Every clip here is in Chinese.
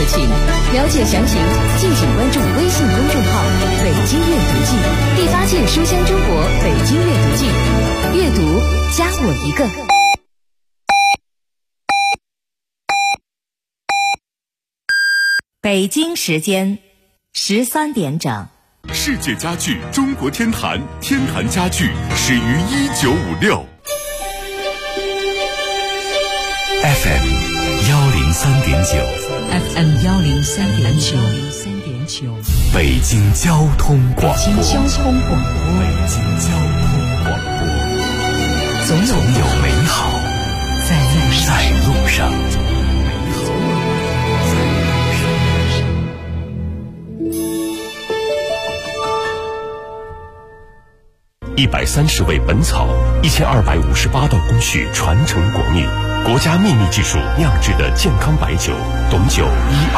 情。了解详情，敬请关注微信公众号“北京阅读季”，第8届书香中国北京阅读季，阅读加我一个。 北京时间13点整。 世界家具中国天坛，天坛家具始于1956。 FM 103.9 FM 103.9 北京交通广播。 北京交通广播。总有美好在路上。 130味本草，1258道工序传承国秘，国家秘密技术酿制的健康白酒，董酒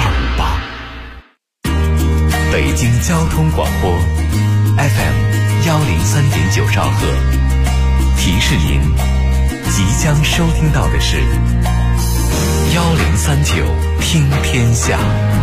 1258。 北京交通广播 FM 103.9兆赫，提示您即将收听到的是1039听天下。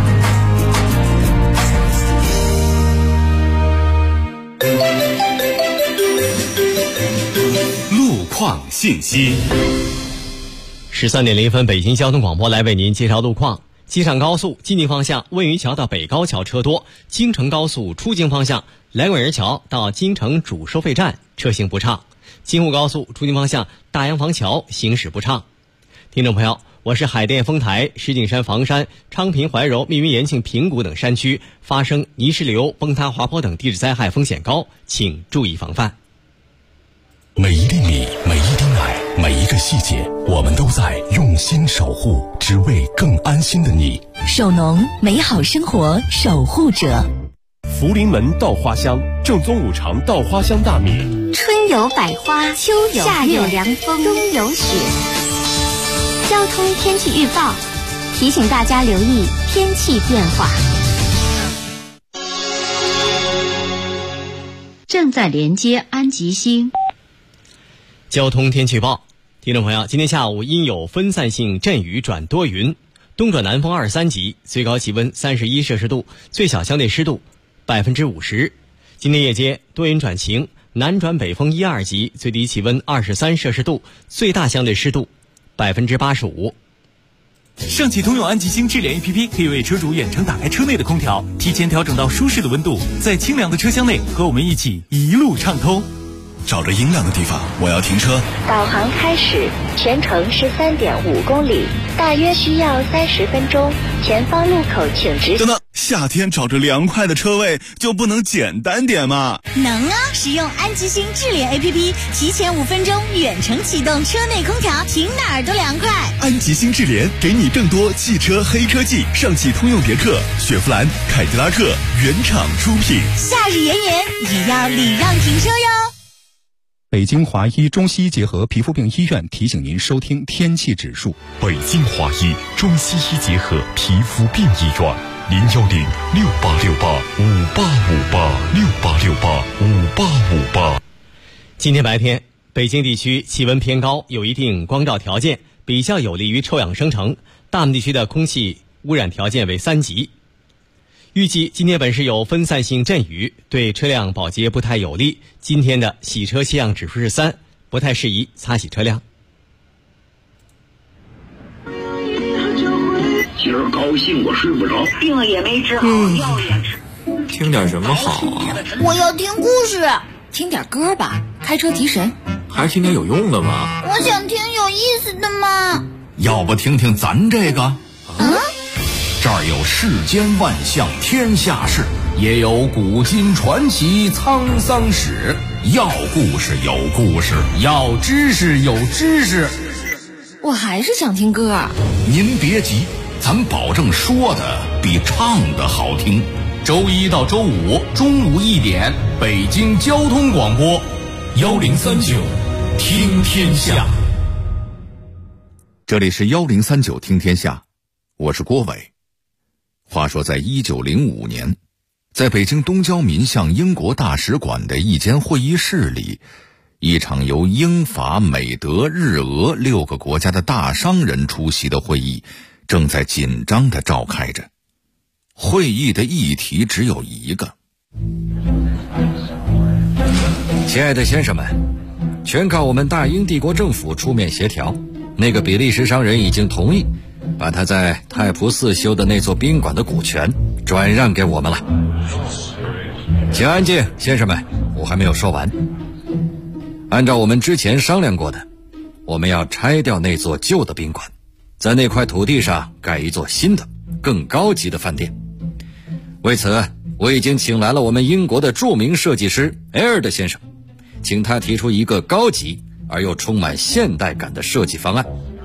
路况信息。 13点0分，北京交通广播来为您介绍路况。机场高速进京方向温榆桥到北高桥车多，京承高速出京方向来广人桥到京承主收费站车行不畅，京沪高速出京方向大洋房桥行驶不畅。听众朋友，我是海淀丰台、石景山、房山、昌平、怀柔、密云、延庆、平谷等山区发生泥石流、崩塌、滑坡等地质灾害风险高，请注意防范。 每一粒米，每一滴奶，每一个细节，我们都在用心守护，只为更安心的你。 守农，美好生活守护者。 福临门稻花香，正宗五常稻花香大米。 春有百花，秋有夏有凉风，冬有雪。交通天气预报提醒大家留意天气变化。 正在连接安吉星。 交通天气预报，听众朋友，今天下午阴有分散性阵雨转多云，东转南风23级，最高气温31摄氏度，最小相对湿度50%。今天夜间多云转晴，南转北风1、2级，最低气温23摄氏度，最大相对湿度85%。 上汽通用安吉星智联 APP 可以为车主远程打开车内的空调，提前调整到舒适的温度，在清凉的车厢内和我们一起一路畅通。 找着阴凉的地方，我要停车。 导航开始，全程13.5公里，大约需要30分钟。前方路口请直。 等等，夏天找着凉快的车位就不能简单点吗？ 能啊！使用安吉星智联 APP， 提前5分钟远程启动车内空调，停哪儿都凉快。 安吉星智联给你更多汽车黑科技，上汽通用别克、雪佛兰、凯迪拉克原厂出品。 夏日炎炎也要礼让停车哟。 北京华医中西医结合皮肤病医院提醒您收听天气指数。 北京华医中西医结合皮肤病医院，0106868585858，68685858。 今天白天，北京地区气温偏高，有一定光照条件，比较有利于臭氧生成。大部分地区的空气污染条件为3级。预计今天本市有分散性阵雨，对车辆保洁不太有利。今天的洗车气量指数是3，不太适宜擦洗车辆。 今儿高兴我睡不着， 病了也没治好，药也吃。 听点什么好啊？ 我要听故事。 听点歌吧，开车提神。 还是听点有用的吧。 我想听有意思的嘛。 要不听听咱这个？这儿有世间万象天下事，也有古今传奇沧桑史。要故事有故事，要知识有知识。 我还是想听歌。 您别急，咱保证说的比唱的好听。周1到周5中午1点，北京交通广播1039听天下。这里是1039听天下，我是郭伟。话说在1905年，在北京东交民巷英国大使馆的一间会议室里，一场由英法美德日俄6个国家的大商人出席的会议正在紧张地召开着。 会议的议题只有一个。 亲爱的先生们，全靠我们大英帝国政府出面协调，那个比利时商人已经同意把他在泰普寺修的那座宾馆的股权转让给我们了。请安静，先生们，我还没有说完。按照我们之前商量过的，我们要拆掉那座旧的宾馆，在那块土地上盖一座新的更高级的饭店。为此，我已经请来了我们英国的著名设计师埃尔德先生，请他提出一个高级而又充满现代感的设计方案。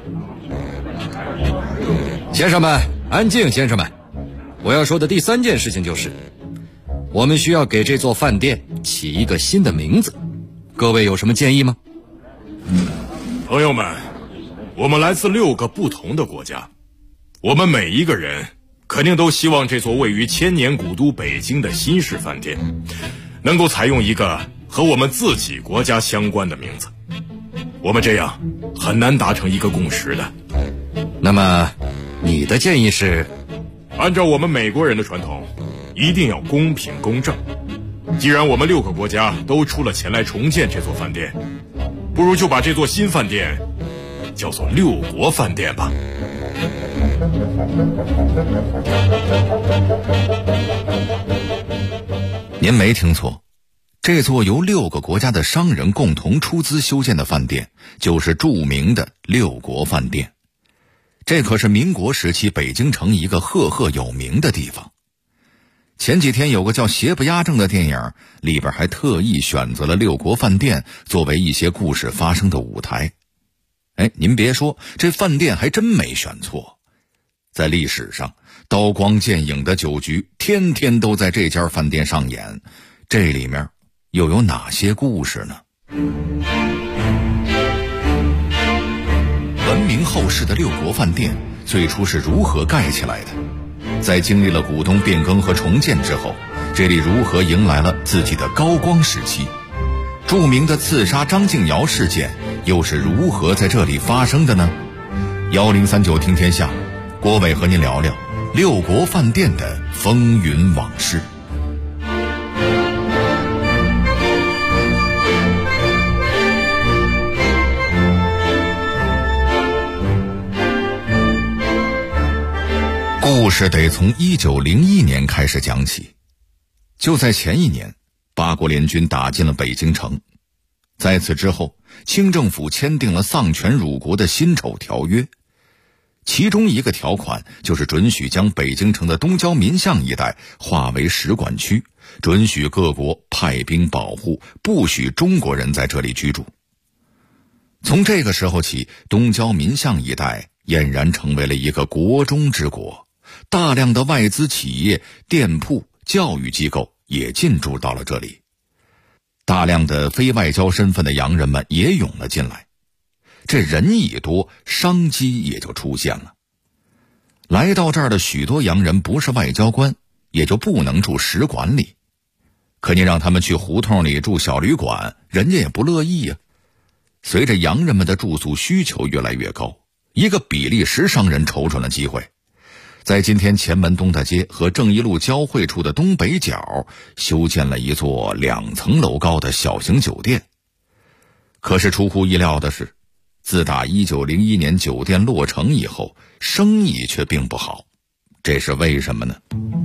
先生们，安静，先生们，我要说的第3件事情就是，我们需要给这座饭店起一个新的名字。各位有什么建议吗？ 朋友们，我们来自6个不同的国家，我们每一个人肯定都希望这座位于千年古都北京的新式饭店能够采用一个和我们自己国家相关的名字，我们这样很难达成一个共识的。 那么你的建议是？ 按照我们美国人的传统，一定要公平公正。既然我们6个国家都出了钱来重建这座饭店，不如就把这座新饭店叫做6国饭店吧。 您没听错，这座由6个国家的商人共同出资修建的饭店就是著名的6国饭店。这可是民国时期北京城一个赫赫有名的地方。前几天有个叫《邪不压正》的电影，里边还特意选择了6国饭店作为一些故事发生的舞台。您别说，这饭店还真没选错。在历史上，刀光剑影的酒局天天都在这家饭店上演，这里面又有哪些故事呢？闻名后世的6国饭店最初是如何盖起来的？在经历了股东变更和重建之后，这里如何迎来了自己的高光时期？著名的刺杀张敬尧事件又是如何在这里发生的呢？1039听天下，郭伟和您聊聊6国饭店的风云往事。故事得从1901年开始讲起。就在前一年，八国联军打进了北京城。在此之后，清政府签订了丧权辱国的辛丑条约，其中一个条款就是准许将北京城的东郊民巷一带划为使馆区，准许各国派兵保护，不许中国人在这里居住。从这个时候起，东郊民巷一带俨然成为了一个国中之国，大量的外资企业、店铺、教育机构也进驻到了这里。大量的非外交身份的洋人们也涌了进来，这人一多，商机也就出现了。来到这儿的许多洋人不是外交官，也就不能住使馆里。可你让他们去胡同里住小旅馆，人家也不乐意呀。随着洋人们的住宿需求越来越高，一个比利时商人瞅准了机会，在今天前门东大街和正义路交汇处的东北角修建了一座2层楼高的小型酒店。可是出乎意料的是，自打1901年酒店落成以后，生意却并不好。这是为什么呢？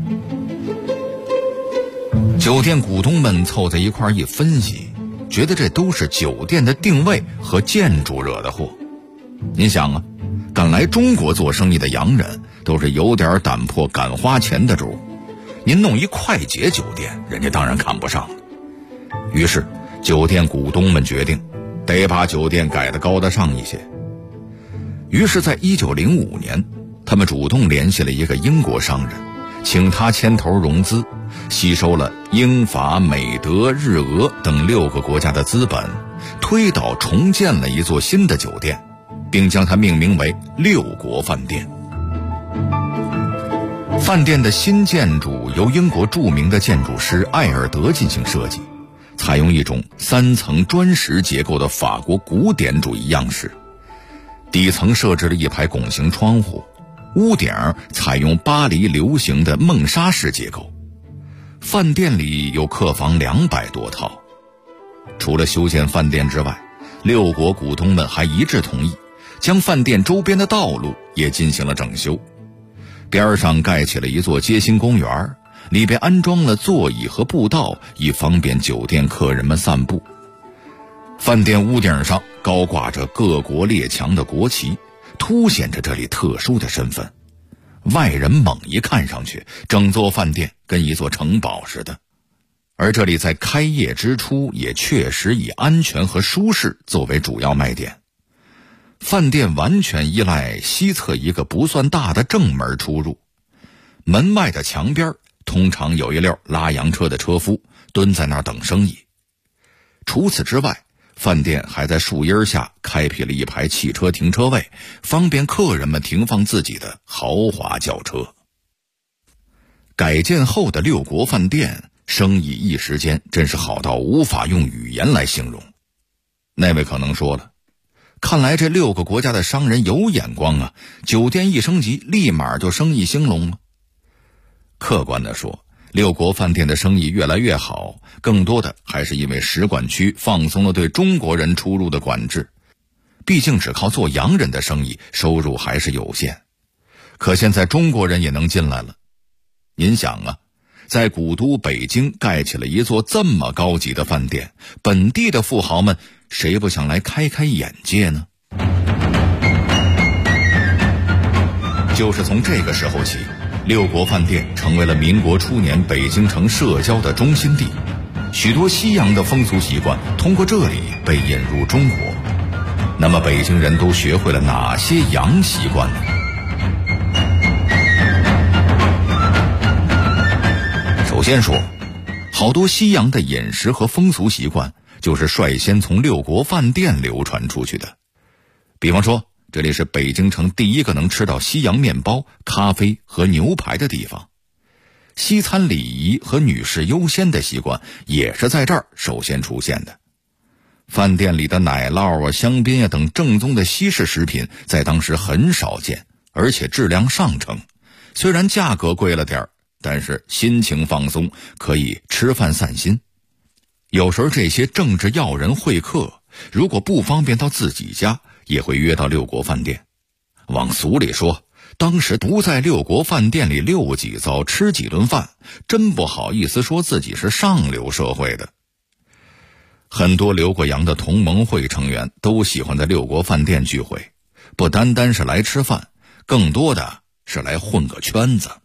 酒店股东们凑在一块一分析，觉得这都是酒店的定位和建筑惹的祸。您想啊，敢来中国做生意的洋人都是有点胆魄敢花钱的主，您弄一快捷酒店，人家当然看不上了。于是酒店股东们决定得把酒店改得高大上一些。于是在1905年，他们主动联系了一个英国商人，请他牵头融资，吸收了英法美德日俄等6个国家的资本，推倒重建了一座新的酒店，并将它命名为6国饭店。饭店的新建筑由英国著名的建筑师艾尔德进行设计，采用一种3层砖石结构的法国古典主义样式。底层设置了一排拱形窗户， 屋顶采用巴黎流行的梦莎式结构。饭店里有客房200多套。除了修建饭店之外，六国股东们还一致同意将饭店周边的道路也进行了整修，边上盖起了一座街心公园，里边安装了座椅和步道，以方便酒店客人们散步。饭店屋顶上高挂着各国列强的国旗，凸显着这里特殊的身份。外人猛一看上去，整座饭店跟一座城堡似的。而这里在开业之初也确实以安全和舒适作为主要卖点。饭店完全依赖西侧一个不算大的正门出入，门外的墙边通常有一辆拉洋车的车夫蹲在那儿等生意。除此之外，饭店还在树荫下开辟了一排汽车停车位，方便客人们停放自己的豪华轿车。改建后的六国饭店生意一时间真是好到无法用语言来形容。那位可能说了，看来这6个国家的商人有眼光啊，酒店一升级立马就生意兴隆了。客观地说，六国饭店的生意越来越好，更多的还是因为使馆区放松了对中国人出入的管制。毕竟只靠做洋人的生意，收入还是有限。可现在中国人也能进来了。您想啊，在古都北京盖起了一座这么高级的饭店，本地的富豪们谁不想来开开眼界呢？就是从这个时候起，六国饭店成为了民国初年北京城社交的中心地，许多西洋的风俗习惯通过这里被引入中国。那么北京人都学会了哪些洋习惯呢？首先说，好多西洋的饮食和风俗习惯就是率先从六国饭店流传出去的。比方说，这里是北京城第一个能吃到西洋面包、咖啡和牛排的地方。西餐礼仪和女士优先的习惯也是在这儿首先出现的。饭店里的奶酪啊、香槟啊等正宗的西式食品在当时很少见，而且质量上乘。虽然价格贵了点儿，但是心情放松，可以吃饭散心。有时候这些政治要人会客，如果不方便到自己家，也会约到六国饭店。往俗里说，当时不在六国饭店里溜几遭吃几顿饭，真不好意思说自己是上流社会的。很多留过洋的同盟会成员都喜欢在六国饭店聚会，不单单是来吃饭，更多的是来混个圈子。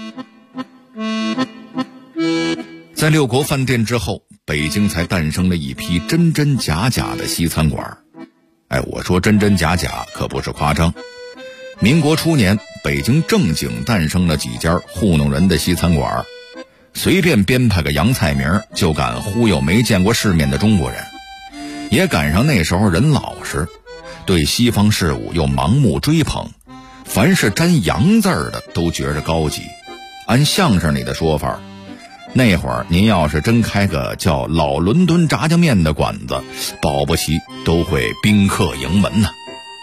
在六国饭店之后，北京才诞生了一批真真假假的西餐馆。我说真真假假可不是夸张。民国初年，北京正经诞生了几家糊弄人的西餐馆，随便编排个洋菜名就敢忽悠没见过世面的中国人。也赶上那时候人老实，对西方事物又盲目追捧，凡是沾洋字儿的都觉着高级。按相声里的说法，那会儿您要是真开个叫老伦敦炸酱面的馆子，保不齐都会宾客盈门呢。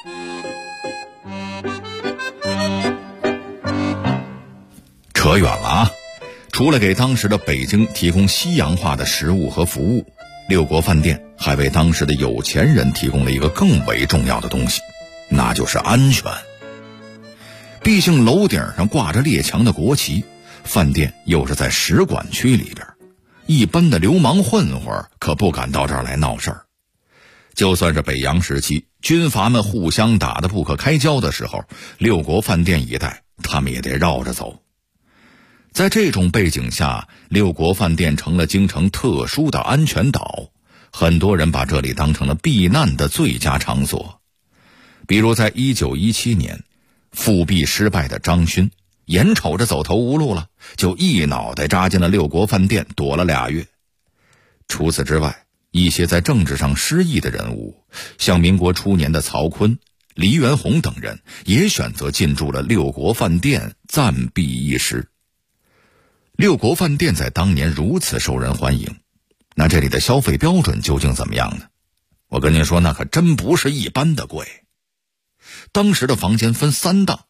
扯远了啊！除了给当时的北京提供西洋化的食物和服务，六国饭店还为当时的有钱人提供了一个更为重要的东西，那就是安全。毕竟楼顶上挂着列强的国旗，饭店又是在使馆区里边，一般的流氓混混可不敢到这儿来闹事儿。就算是北洋时期军阀们互相打得不可开交的时候，六国饭店一带他们也得绕着走。在这种背景下，六国饭店成了京城特殊的安全岛，很多人把这里当成了避难的最佳场所。比如在1917年，复辟失败的张勋眼瞅着走投无路了，就一脑袋扎进了六国饭店躲了2月。除此之外，一些在政治上失意的人物，像民国初年的曹锟、黎元洪等人，也选择进驻了六国饭店暂避一时。六国饭店在当年如此受人欢迎，那这里的消费标准究竟怎么样呢？我跟您说，那可真不是一般的贵。当时的房间分3档，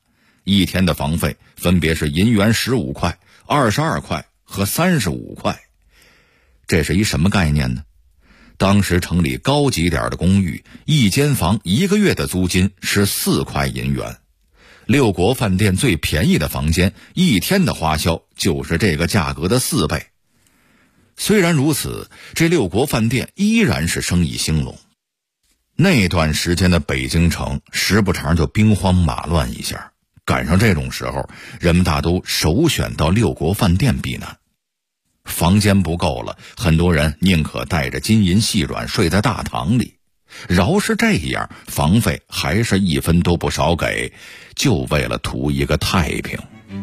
一天的房费分别是银元15块、22块和35块。这是一什么概念呢？当时城里高级点的公寓，一间房1个月的租金是4块银元。六国饭店最便宜的房间，一天的花销就是这个价格的4倍。虽然如此，这六国饭店依然是生意兴隆。那段时间的北京城时不常就兵荒马乱一下，赶上这种时候，人们大都首选到六国饭店避难。房间不够了，很多人宁可带着金银细软睡在大堂里，饶是这样，房费还是1分都不少给，就为了图一个太平。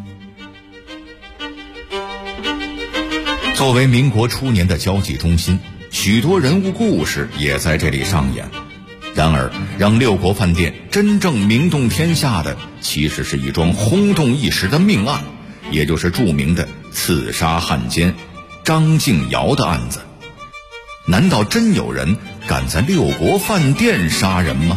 作为民国初年的交际中心，许多人物故事也在这里上演。然而，让六国饭店真正名动天下的，其实是一桩轰动一时的命案，也就是著名的刺杀汉奸张敬尧的案子。难道真有人敢在六国饭店杀人吗？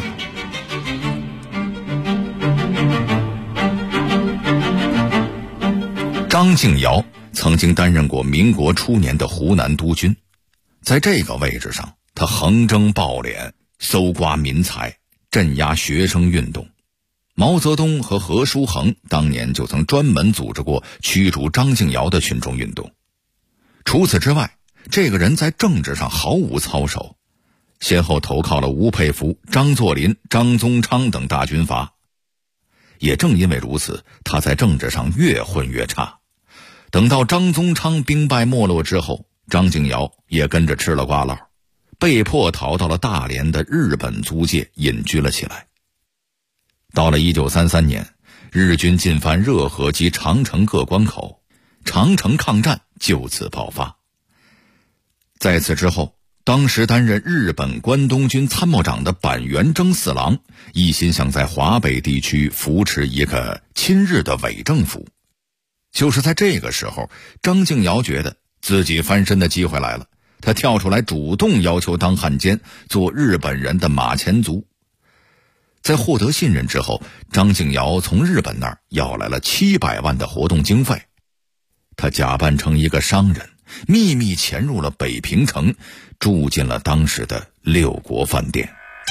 张敬尧曾经担任过民国初年的湖南督军，在这个位置上，他横征暴敛，搜刮民财，镇压学生运动。毛泽东和何书衡当年就曾专门组织过驱逐张敬尧的群众运动。除此之外，这个人在政治上毫无操守，先后投靠了吴佩孚、张作霖、张宗昌等大军阀。也正因为如此，他在政治上越混越差。等到张宗昌兵败没落之后，张敬尧也跟着吃了瓜烙，被迫逃到了大连的日本租界隐居了起来。到了1933年，日军进犯热河及长城各关口，长城抗战就此爆发。在此之后，当时担任日本关东军参谋长的板垣征四郎一心想在华北地区扶持一个亲日的伪政府。就是在这个时候，张敬尧觉得自己翻身的机会来了，他跳出来主动要求当汉奸，做日本人的马前卒。在获得信任之后，张敬尧从日本那儿要来了700万的活动经费。他假扮成一个商人，秘密潜入了北平城，住进了当时的六国饭店。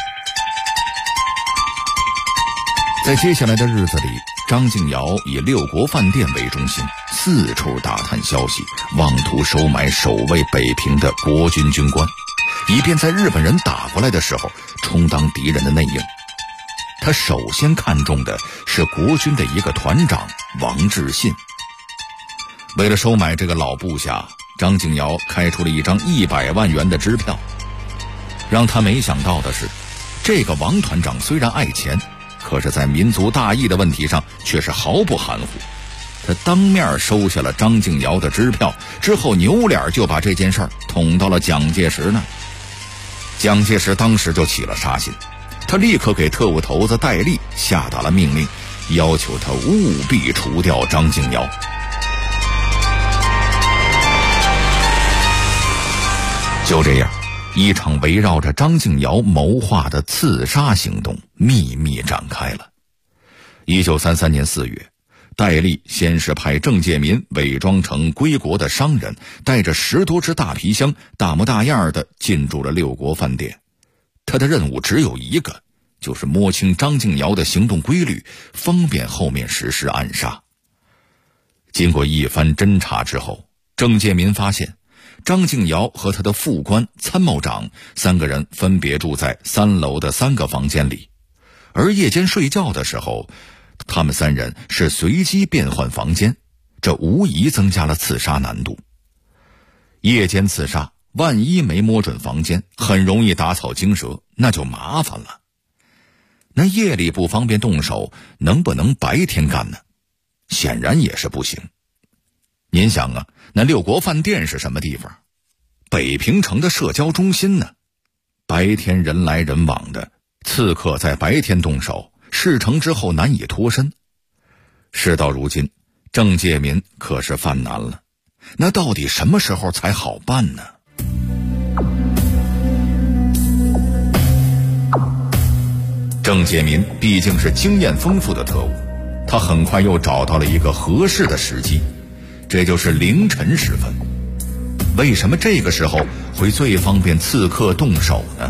在接下来的日子里，张敬尧以六国饭店为中心，四处打探消息，妄图收买守卫北平的国军军官，以便在日本人打过来的时候充当敌人的内应。他首先看中的是国军的一个团长王志信。为了收买这个老部下，张敬尧开出了一张100万元的支票。让他没想到的是，这个王团长虽然爱钱，可是在民族大义的问题上却是毫不含糊。他当面收下了张敬尧的支票，之后扭脸就把这件事儿捅到了蒋介石那儿。蒋介石当时就起了杀心，他立刻给特务头子戴笠下达了命令，要求他务必除掉张敬尧。就这样，一场围绕着张敬尧谋划的刺杀行动秘密展开了。1933年4月，戴笠先是派郑介民伪装成归国的商人，带着10多只大皮箱，大模大样的进驻了六国饭店。他的任务只有一个，就是摸清张敬尧的行动规律，方便后面实施暗杀。经过一番侦查之后，郑介民发现张敬尧和他的副官、参谋长3个人分别住在3楼的3个房间里，而夜间睡觉的时候，他们3人是随机变换房间，这无疑增加了刺杀难度。夜间刺杀，万一没摸准房间，很容易打草惊蛇，那就麻烦了。那夜里不方便动手，能不能白天干呢？显然也是不行。您想啊，那六国饭店是什么地方？北平城的社交中心呢？白天人来人往的，刺客在白天动手，事成之后难以脱身。事到如今，郑介民可是犯难了，那到底什么时候才好办呢？郑介民毕竟是经验丰富的特务， 他很快又找到了一个合适的时机，这就是凌晨时分。为什么这个时候会最方便刺客动手呢？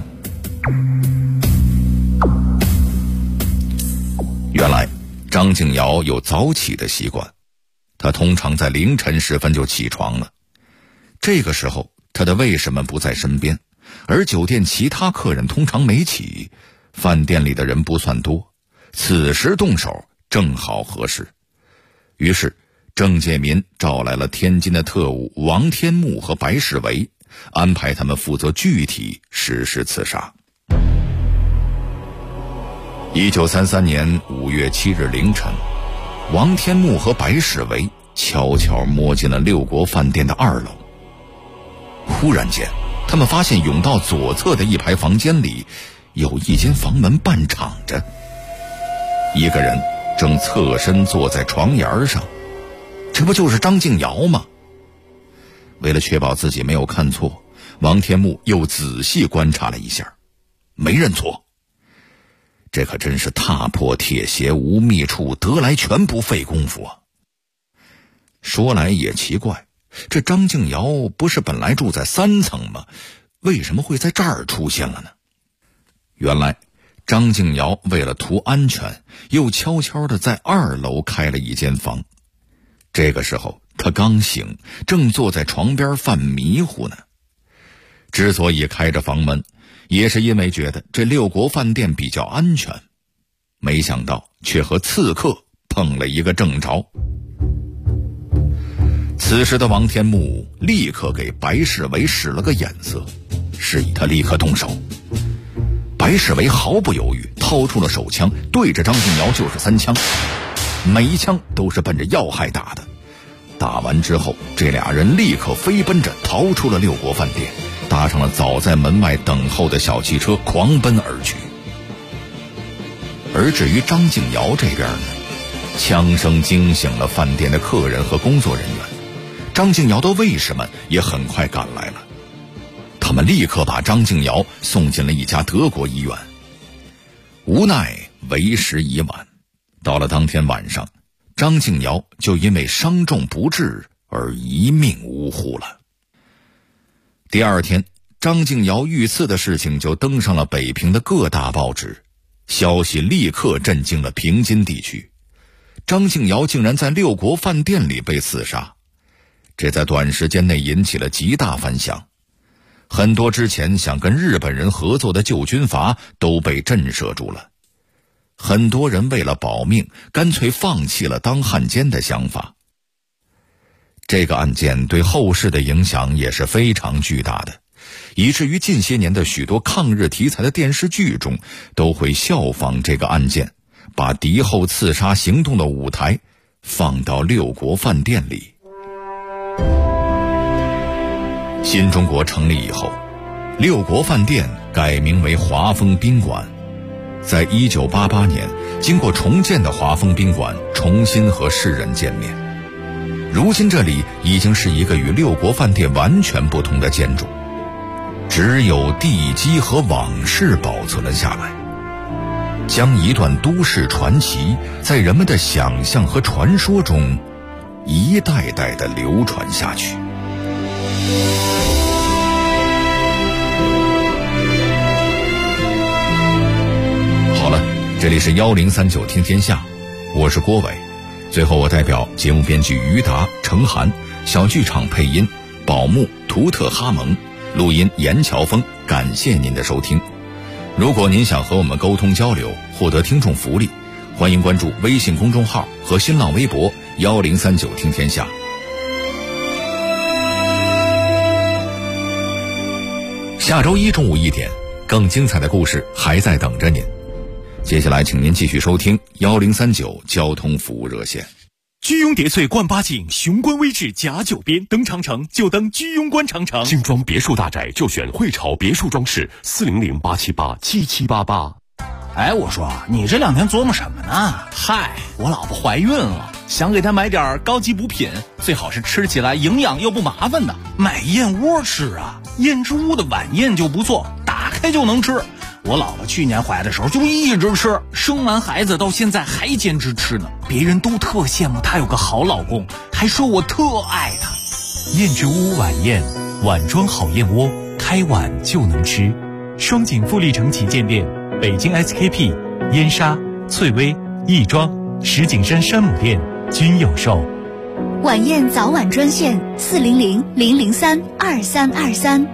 原来张敬尧有早起的习惯，他通常在凌晨时分就起床了。这个时候他的卫士们不在身边，而酒店其他客人通常没起，饭店里的人不算多，此时动手正好合适。于是郑介民找来了天津的特务王天木和白世维，安排他们负责具体实施刺杀。1933年5月7日凌晨，王天木和白世维悄悄摸进了六国饭店的2楼。忽然间，他们发现甬道左侧的一排房间里有一间房门半敞着，一个人正侧身坐在床沿上，这不就是张敬尧吗？为了确保自己没有看错，王天木又仔细观察了一下，没认错。这可真是踏破铁鞋无觅处，得来全不费功夫啊。说来也奇怪，这张敬尧不是本来住在3层吗？为什么会在这儿出现了呢？原来张敬尧为了图安全，又悄悄地在2楼开了一间房。这个时候他刚醒，正坐在床边犯迷糊呢。之所以开着房门，也是因为觉得这六国饭店比较安全，没想到却和刺客碰了一个正着。此时的王天木立刻给白世维使了个眼色，示意他立刻动手。白世维毫不犹豫掏出了手枪，对着张敬尧就是3枪，每一枪都是奔着要害打的。打完之后，这俩人立刻飞奔着逃出了六国饭店，搭上了早在门外等候的小汽车，狂奔而去。而至于张敬尧这边呢，枪声惊醒了饭店的客人和工作人员，张敬尧的卫士们也很快赶来了。他们立刻把张敬尧送进了一家德国医院。无奈为时已晚，到了当天晚上，张敬尧就因为伤重不治而一命呜呼了。第二天，张敬尧遇刺的事情就登上了北平的各大报纸，消息立刻震惊了平津地区。张敬尧竟然在六国饭店里被刺杀，这在短时间内引起了极大反响。很多之前想跟日本人合作的旧军阀都被震慑住了，很多人为了保命，干脆放弃了当汉奸的想法。这个案件对后世的影响也是非常巨大的，以至于近些年的许多抗日题材的电视剧中都会效仿这个案件，把敌后刺杀行动的舞台放到六国饭店里。新中国成立以后，六国饭店改名为华丰宾馆。在1988年，经过重建的华丰宾馆重新和世人见面。如今这里已经是一个与六国饭店完全不同的建筑，只有地基和往事保存了下来，将一段都市传奇在人们的想象和传说中一代代地流传下去。好了，这里是1039听天下，我是郭伟。最后我代表节目编剧于达、程涵，小剧场配音宝木、图特哈蒙，录音严乔峰，感谢您的收听。如果您想和我们沟通交流，获得听众福利，欢迎关注微信公众号和新浪微博1039听天下。下周一中午1点，更精彩的故事还在等着您。接下来请您继续收听1039交通服务热线。 居庸叠翠冠8景，雄关微志甲9边，登长城就登居庸关长城。 精装别墅大宅就选汇潮别墅装饰，400-878-7788。 哎，我说你这2天琢磨什么呢？嗨，我老婆怀孕了，想给她买点高级补品，最好是吃起来营养又不麻烦的。买燕窝吃啊，燕之屋的晚宴就不错，打开就能吃。 我老婆去年怀的时候就一直吃，生完孩子到现在还坚持吃呢。别人都特羡慕她有个好老公，还说我特爱她。 燕之屋晚宴，碗装好燕窝，开碗就能吃。双井富力城旗舰店、北京 SKP、燕莎、翠微、亦庄、石景山山姆店均有售。 晚宴早晚专线400-003-2323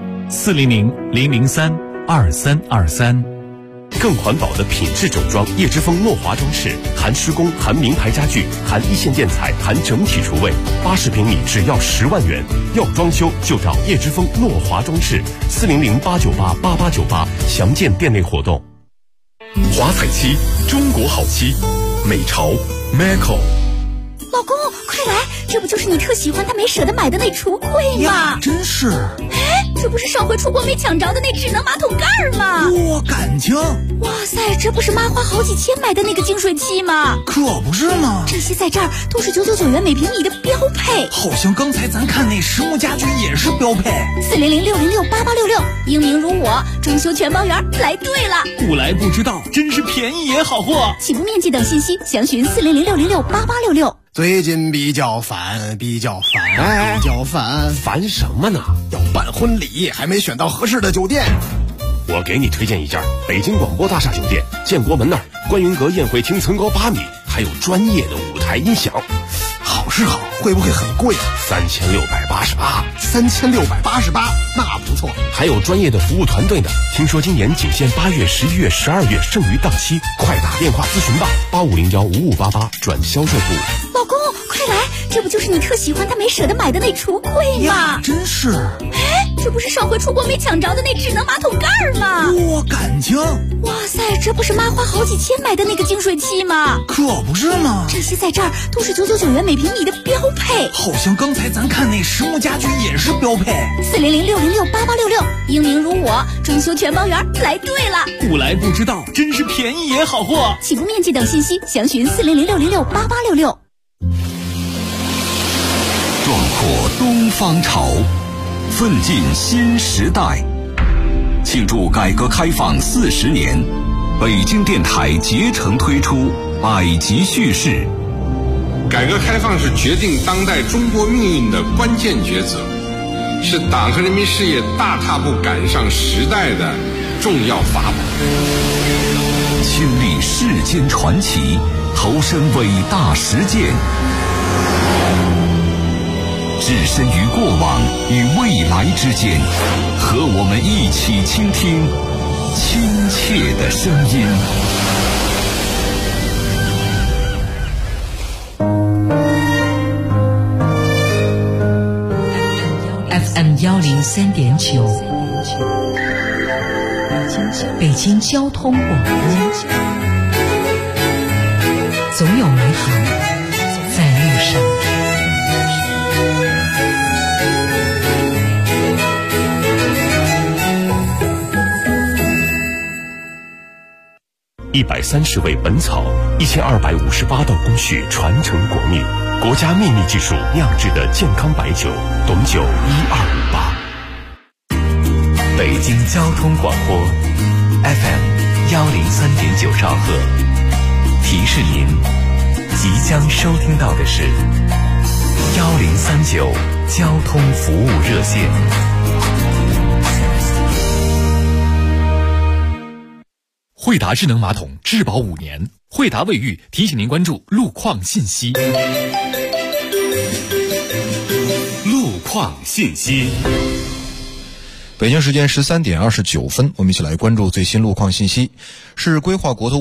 400-003-2323。 更环保的品质整装，叶之峰诺华装饰，含施工，含名牌家具，含一线建材，含整体厨卫，80平米只要10万元。要装修就找叶之峰诺华装饰，400-898-8898，详见店内活动。华彩漆，中国好漆，美潮 Maco。 老公，快来，这不就是你特喜欢但没舍得买的那橱柜吗？ 真是。 哎，这不是上回出国没抢着的那智能马桶盖吗？ 多感情！ 哇塞，这不是妈花好几千买的那个净水器吗？ 可不是嘛， 这些在这儿都是999元每平米的标配。 好像刚才咱看那实木家居也是标配。 400-606-8866，英明如我，装修全包圆，来对了。 不来不知道，真是便宜也好货。 起步面积等信息详询400-606-8866。 最近比较烦， 烦什么呢？ 要办婚礼，还没选到合适的酒店。 我给你推荐一家北京广播大厦酒店，建国门那儿，观云阁宴会厅层高8米，还有专业的舞台音响。 好是好，会不会很贵啊？3688，那不错。 还有专业的服务团队呢。听说今年仅限8月、11月、12月，剩余档期，快打电话咨询吧，85015588转销售部。 老公，快来，这不就是你特喜欢但没舍得买的那橱柜吗？ 真是。 哎，这不是上回出国没抢着的那智能马桶盖吗？ 多感情！ 哇塞，这不是妈花好几千买的那个净水器吗？ 可不是嘛， 这些在这儿都是999元每平米的标配。 好像刚才咱看那实木家居也是标配。 400-606-8866，英明如我，装修全包圆，来对了。 不来不知道，真是便宜也好货。 起步面积等信息详询400-606-8866。 壮阔东方潮，奋进新时代。庆祝改革开放40年，北京电台竭诚推出百集叙事。 改革开放是决定当代中国命运的关键抉择，是党和人民事业大踏步赶上时代的重要法宝。 亲历世间传奇，投身伟大实践，置身于过往与未来之间，和我们一起倾听亲切的声音。 FM 103.9，北京交通广播，总有美好在路上。 130味本草，1258道工序传承国秘，国家秘密技术酿制的健康白酒，董酒1258。 北京交通广播 FM 103.9兆赫，提示您即将收听到的是1039交通服务热线。 惠达智能马桶质保5年，惠达卫浴提醒您关注路况信息。路况信息。 北京时间13点29分，我们一起来关注最新路况信息。市规划国土